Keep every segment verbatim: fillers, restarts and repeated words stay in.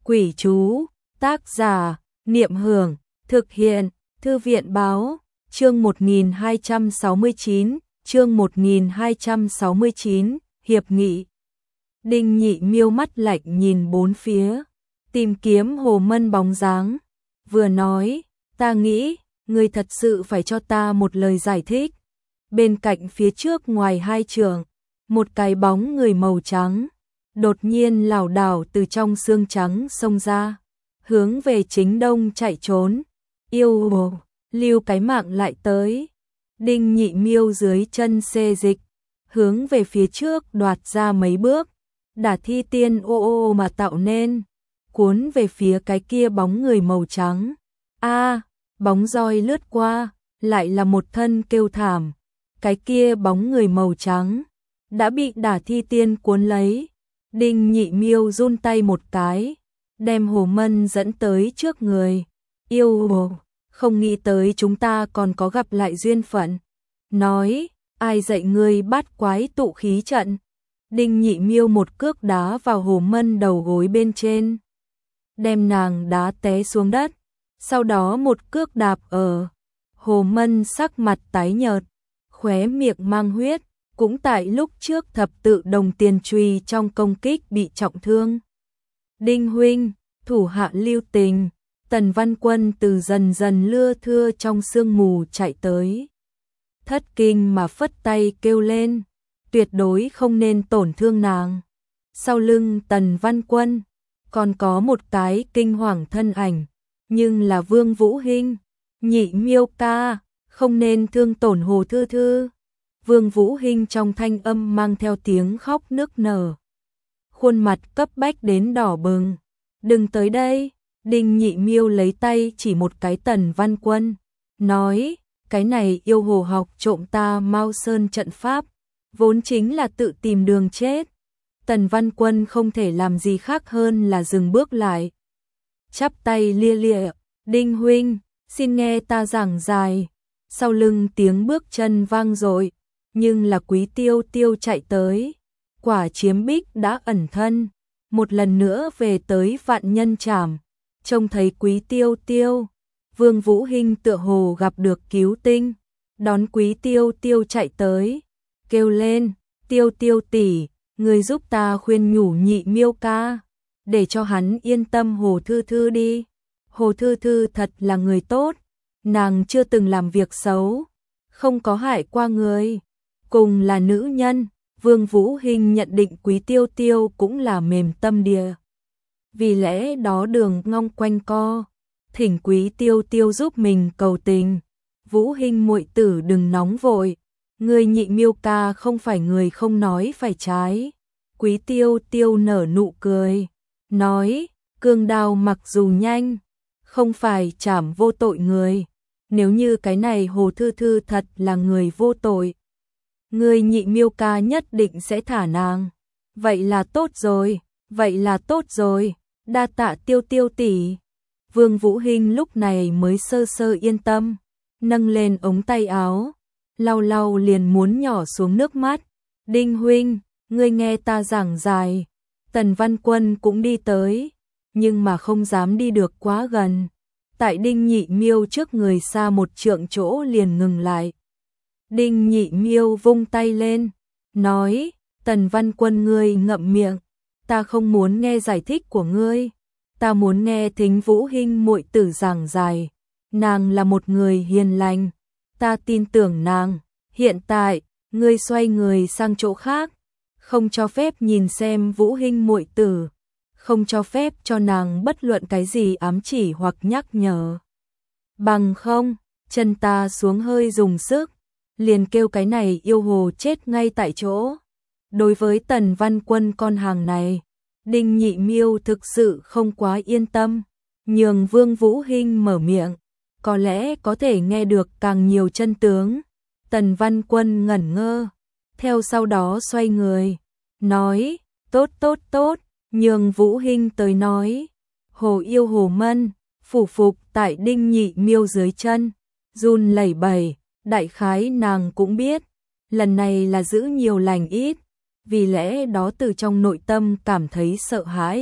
Quỷ chú, tác giả, Niệm Hưởng, thực hiện, Thư viện báo, chương một nghìn hai trăm sáu mươi chín, chương một nghìn hai trăm sáu mươi chín, hiệp nghị. Đinh Nhị Miêu mắt lạnh nhìn bốn phía, tìm kiếm Hồ Mân bóng dáng, vừa nói, ta nghĩ, ngươi thật sự phải cho ta một lời giải thích. Bên cạnh phía trước ngoài hai trường, một cái bóng người màu trắng, đột nhiên lảo đảo từ trong xương trắng xông ra, hướng về chính đông chạy trốn. Yêu hồ, lưu cái mạng lại tới. Đinh Nhị Miêu dưới chân xê dịch, hướng về phía trước đoạt ra mấy bước, đả thi tiên ô ô mà tạo nên, cuốn về phía cái kia bóng người màu trắng. A, bóng roi lướt qua, lại là một thân kêu thảm. Cái kia bóng người màu trắng đã bị đả thi tiên cuốn lấy. Đinh Nhị Miêu run tay một cái, đem Hồ Mân dẫn tới trước người. Yêu hồ, không nghĩ tới chúng ta còn có gặp lại duyên phận. Nói, ai dạy ngươi bát quái tụ khí trận? Đinh Nhị Miêu một cước đá vào Hồ Mân đầu gối bên trên, đem nàng đá té xuống đất, sau đó một cước đạp ở. Hồ Mân sắc mặt tái nhợt, khóe miệng mang huyết, cũng tại lúc trước thập tự đồng tiền truy trong công kích bị trọng thương. Đinh huynh, thủ hạ lưu tình. Tần Văn Quân từ dần dần lưa thưa trong sương mù chạy tới, thất kinh mà phất tay kêu lên, tuyệt đối không nên tổn thương nàng. Sau lưng Tần Văn Quân còn có một cái kinh hoàng thân ảnh, nhưng là Vương Vũ Hinh. Nhị Miêu ca, không nên thương tổn Hồ Thư Thư. Vương Vũ Hinh trong thanh âm mang theo tiếng khóc nức nở, khuôn mặt cấp bách đến đỏ bừng. Đừng tới đây. Đinh Nhị Miêu lấy tay chỉ một cái Tần Văn Quân, nói, cái này yêu hồ học trộm ta Mao Sơn trận pháp, vốn chính là tự tìm đường chết. Tần Văn Quân không thể làm gì khác hơn là dừng bước lại, chắp tay lia lịa, Đinh huynh, xin nghe ta giảng dài. Sau lưng tiếng bước chân vang dội, nhưng là Quý Tiêu Tiêu chạy tới. Quả Chiếm Bích đã ẩn thân, một lần nữa về tới Vạn Nhân Trảm. Trông thấy Quý Tiêu Tiêu, Vương Vũ Hinh tựa hồ gặp được cứu tinh, đón Quý Tiêu Tiêu chạy tới, kêu lên, Tiêu Tiêu tỷ, người giúp ta khuyên nhủ Nhị Miêu ca, để cho hắn yên tâm Hồ Thư Thư đi. Hồ Thư Thư thật là người tốt, nàng chưa từng làm việc xấu, không có hại qua người, cùng là nữ nhân. Vương Vũ Hinh nhận định Quý Tiêu Tiêu cũng là mềm tâm địa, vì lẽ đó đường ngong quanh co, thỉnh Quý Tiêu Tiêu giúp mình cầu tình. Vũ Hinh muội tử đừng nóng vội, người Nhị Miêu ca không phải người không nói phải trái. Quý Tiêu Tiêu nở nụ cười, nói, cương đao mặc dù nhanh, không phải chảm vô tội người. Nếu như cái này Hồ Thư Thư thật là người vô tội, người Nhị Miêu ca nhất định sẽ thả nàng. Vậy là tốt rồi, vậy là tốt rồi. Đa tạ Tiêu Tiêu tỷ. Vương Vũ Hinh lúc này mới sơ sơ yên tâm, nâng lên ống tay áo, lau lau liền muốn nhỏ xuống nước mắt. Đinh huynh, ngươi nghe ta giảng dài. Tần Văn Quân cũng đi tới, nhưng mà không dám đi được quá gần. Tại Đinh Nhị Miêu trước người xa một trượng chỗ liền ngừng lại. Đinh Nhị Miêu vung tay lên, nói, Tần Văn Quân ngươi ngậm miệng. Ta không muốn nghe giải thích của ngươi, ta muốn nghe Thính Vũ Hinh muội tử giảng dài. Nàng là một người hiền lành, ta tin tưởng nàng. Hiện tại, ngươi xoay người sang chỗ khác, không cho phép nhìn xem Vũ Hinh muội tử, không cho phép cho nàng bất luận cái gì ám chỉ hoặc nhắc nhở. Bằng không, chân ta xuống hơi dùng sức, liền kêu cái này yêu hồ chết ngay tại chỗ. Đối với Tần Văn Quân con hàng này, Đinh Nhị Miêu thực sự không quá yên tâm, nhường Vương Vũ Hinh mở miệng, có lẽ có thể nghe được càng nhiều chân tướng. Tần Văn Quân ngẩn ngơ, theo sau đó xoay người, nói, tốt tốt tốt, nhường Vũ Hinh tới nói. Hồ yêu Hồ Mân, phủ phục tại Đinh Nhị Miêu dưới chân, run lẩy bẩy, đại khái nàng cũng biết, lần này là giữ nhiều lành ít. Vì lẽ đó từ trong nội tâm cảm thấy sợ hãi,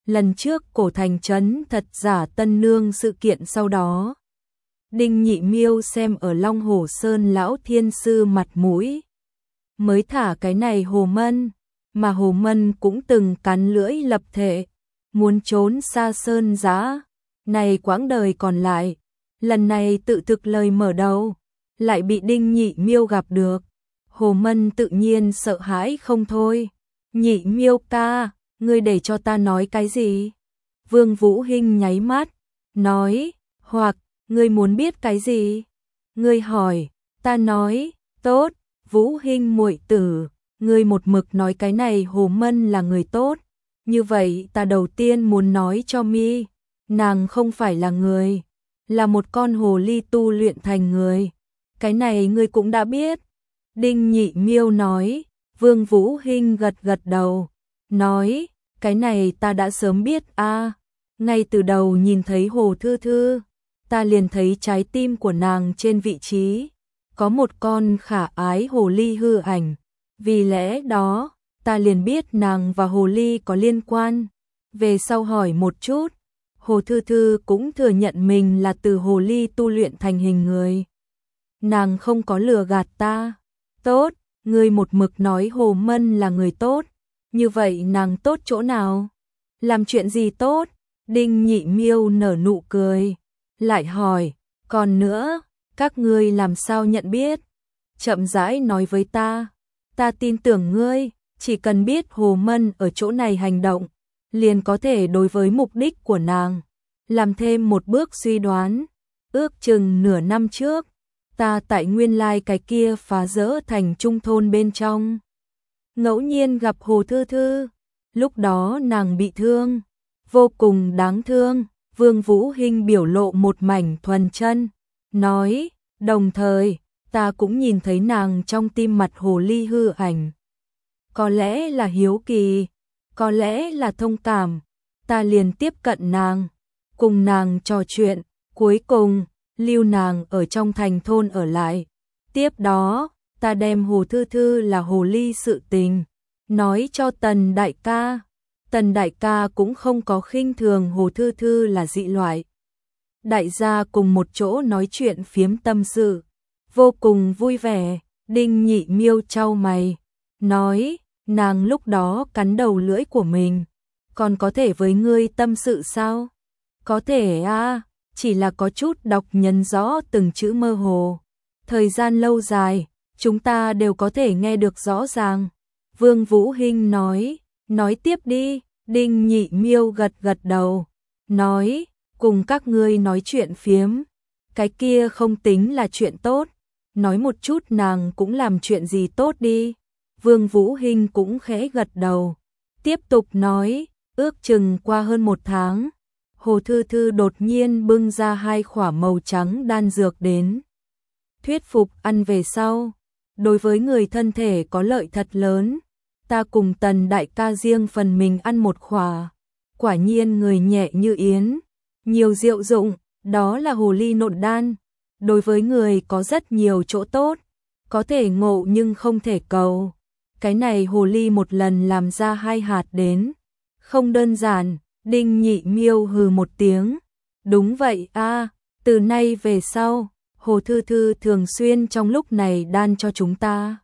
lần trước cổ thành trấn thật giả tân nương sự kiện sau đó. Đinh Nhị Miêu xem ở Long Hồ Sơn lão thiên sư mặt mũi, mới thả cái này Hồ Mân, mà Hồ Mân cũng từng cắn lưỡi lập thệ, muốn trốn xa sơn giã, này quãng đời còn lại, lần này tự thực lời mở đầu, lại bị Đinh Nhị Miêu gặp được. Hồ Mân tự nhiên sợ hãi không thôi. Nhị Miêu ca, ngươi để cho ta nói cái gì? Vương Vũ Hinh nháy mắt, nói, hoặc, ngươi muốn biết cái gì? Ngươi hỏi, ta nói, tốt, Vũ Hinh muội tử, ngươi một mực nói cái này Hồ Mân là người tốt. Như vậy ta đầu tiên muốn nói cho mi, nàng không phải là người, là một con hồ ly tu luyện thành người. Cái này ngươi cũng đã biết. Đinh Nhị Miêu nói, Vương Vũ Hinh gật gật đầu, nói, cái này ta đã sớm biết a, ngay từ đầu nhìn thấy Hồ Thư Thư, ta liền thấy trái tim của nàng trên vị trí, có một con khả ái hồ ly hư ảnh, vì lẽ đó, ta liền biết nàng và hồ ly có liên quan. Về sau hỏi một chút, Hồ Thư Thư cũng thừa nhận mình là từ hồ ly tu luyện thành hình người. Nàng không có lừa gạt ta. Tốt, ngươi một mực nói Hồ Mân là người tốt, như vậy nàng tốt chỗ nào? Làm chuyện gì tốt? Đinh Nhị Miêu nở nụ cười, lại hỏi, còn nữa, các ngươi làm sao nhận biết? Chậm rãi nói với ta, ta tin tưởng ngươi, chỉ cần biết Hồ Mân ở chỗ này hành động, liền có thể đối với mục đích của nàng, làm thêm một bước suy đoán. Ước chừng nửa năm trước, ta tại nguyên lai cái kia phá rỡ thành trung thôn bên trong, ngẫu nhiên gặp Hồ Thư Thư, lúc đó nàng bị thương, vô cùng đáng thương. Vương Vũ Hinh biểu lộ một mảnh thuần chân, nói, đồng thời, ta cũng nhìn thấy nàng trong tim mặt hồ ly hư ảnh. Có lẽ là hiếu kỳ, có lẽ là thông cảm, ta liền tiếp cận nàng, cùng nàng trò chuyện, cuối cùng, lưu nàng ở trong thành thôn ở lại. Tiếp đó, ta đem Hồ Thư Thư là hồ ly sự tình, nói cho Tần đại ca. Tần đại ca cũng không có khinh thường Hồ Thư Thư là dị loại. Đại gia cùng một chỗ nói chuyện phiếm tâm sự, vô cùng vui vẻ. Đinh Nhị Miêu chau mày, nói, nàng lúc đó cắn đầu lưỡi của mình, còn có thể với ngươi tâm sự sao? Có thể a, chỉ là có chút đọc nhấn rõ từng chữ mơ hồ. Thời gian lâu dài, chúng ta đều có thể nghe được rõ ràng. Vương Vũ Hinh nói, nói tiếp đi. Đinh Nhị Miêu gật gật đầu, nói, cùng các ngươi nói chuyện phiếm, cái kia không tính là chuyện tốt, nói một chút nàng cũng làm chuyện gì tốt đi. Vương Vũ Hinh cũng khẽ gật đầu, tiếp tục nói, ước chừng qua hơn một tháng, Hồ Thư Thư đột nhiên bưng ra hai khỏa màu trắng đan dược đến. Thuyết phục ăn về sau, đối với người thân thể có lợi thật lớn. Ta cùng Tần đại ca riêng phần mình ăn một khỏa, quả nhiên người nhẹ như yến, nhiều diệu dụng, đó là hồ ly nộn đan, đối với người có rất nhiều chỗ tốt, có thể ngộ nhưng không thể cầu. Cái này hồ ly một lần làm ra hai hạt đến, không đơn giản. Đinh Nhị Miêu hừ một tiếng, đúng vậy a, từ nay về sau, Hồ Thư Thư thường xuyên trong lúc này đan cho chúng ta.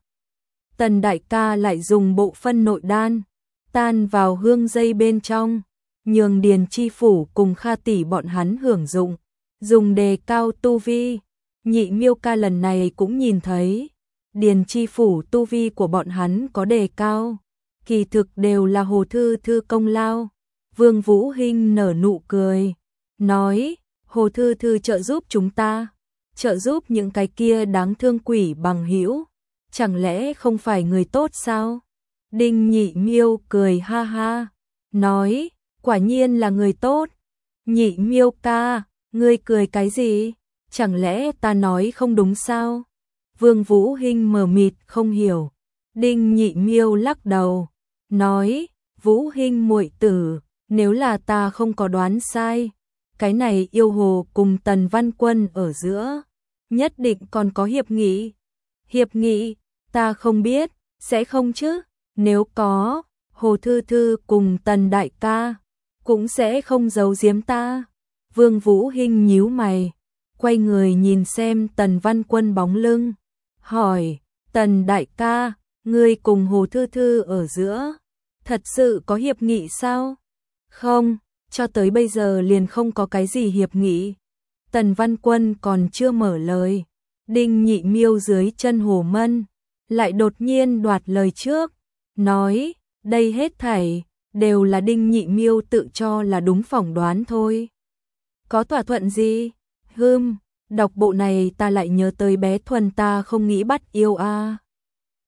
Tần đại ca lại dùng bộ phân nội đan, tan vào hương dây bên trong, nhường Điền Chi Phủ cùng Kha tỷ bọn hắn hưởng dụng, dùng đề cao tu vi. Nhị Miêu ca lần này cũng nhìn thấy, Điền Chi Phủ tu vi của bọn hắn có đề cao, kỳ thực đều là Hồ Thư Thư công lao. Vương Vũ Hinh nở nụ cười, nói, Hồ Thư Thư trợ giúp chúng ta, trợ giúp những cái kia đáng thương quỷ bằng hữu. Chẳng lẽ không phải người tốt sao? Đinh Nhị Miêu cười ha ha, nói, quả nhiên là người tốt. Nhị Miêu ca, ngươi cười cái gì? Chẳng lẽ ta nói không đúng sao? Vương Vũ Hinh mờ mịt không hiểu. Đinh Nhị Miêu lắc đầu, nói, Vũ Hinh muội tử, nếu là ta không có đoán sai, cái này yêu hồ cùng Tần Văn Quân ở giữa, nhất định còn có hiệp nghị. Hiệp nghị? Ta không biết, sẽ không chứ? Nếu có, Hồ Thư Thư cùng Tần đại ca cũng sẽ không giấu giếm ta. Vương Vũ Hinh nhíu mày, quay người nhìn xem Tần Văn Quân bóng lưng, hỏi, Tần đại ca, ngươi cùng Hồ Thư Thư ở giữa, thật sự có hiệp nghị sao? Không, cho tới bây giờ liền không có cái gì hiệp nghị. Tần Văn Quân còn chưa mở lời, Đinh Nhị Miêu dưới chân Hồ Mân lại đột nhiên đoạt lời trước, nói, đây hết thảy đều là Đinh Nhị Miêu tự cho là đúng phỏng đoán thôi. Có thỏa thuận gì? Hừm, đọc bộ này ta lại nhớ tới bé Thuần ta không nghĩ bắt yêu a. À.